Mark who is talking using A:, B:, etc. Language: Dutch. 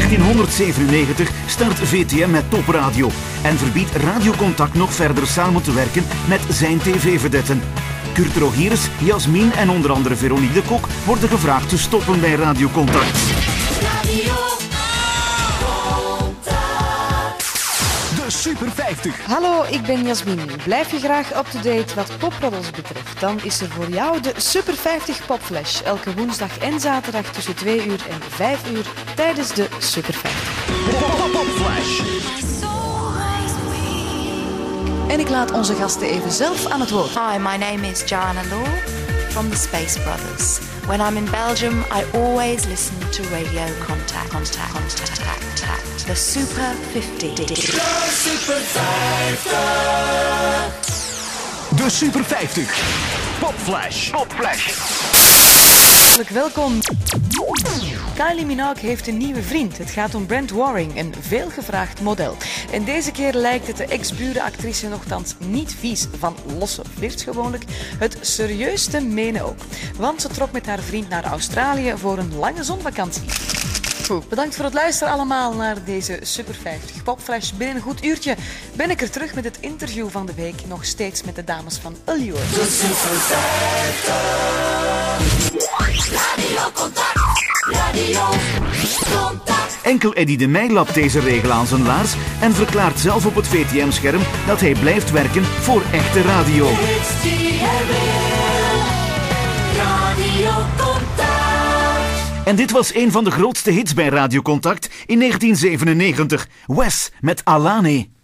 A: 1997 start VTM met Topradio en verbiedt Radio Contact nog verder samen te werken met zijn tv-vedetten. Kurt Rogiers, Jasmin en onder andere Veronique de Kok worden gevraagd te stoppen bij Radio Contact. De Super 50.
B: Hallo, ik ben Jasmin. Blijf je graag up-to-date wat poproddels betreft? Dan is er voor jou de Super 50 Popflash. Elke woensdag en zaterdag tussen 2 uur en 5 uur tijdens de Super 50.
A: Popflash.
B: En ik laat onze gasten even zelf aan het woord.
C: Hi, my name is Joanna Law from the Space Brothers. When I'm in Belgium, I always listen to Radio Contact. The Super 50.
A: De Super 50. Popflash.
B: Hartelijk welkom. Kylie Minogue heeft een nieuwe vriend. Het gaat om Brent Waring, een veelgevraagd model. En deze keer lijkt het de ex-burenactrice nogthans niet vies van losse flirts gewoonlijk. Het serieus te menen ook. Want ze trok met haar vriend naar Australië voor een lange zonvakantie. Goed, bedankt voor het luisteren allemaal naar deze Super 50 Popflash. Binnen een goed uurtje ben ik er terug met het interview van de week. Nog steeds met de dames van Allure.
D: De Super 50. Radio Contact. Radio Contact.
A: Enkel Eddie de Meij lapt deze regel aan zijn laars en verklaart zelf op het VTM-scherm dat hij blijft werken voor echte radio.
D: Radio Contact.
A: En dit was een van de grootste hits bij Radio Contact in 1997. Wes met Alane.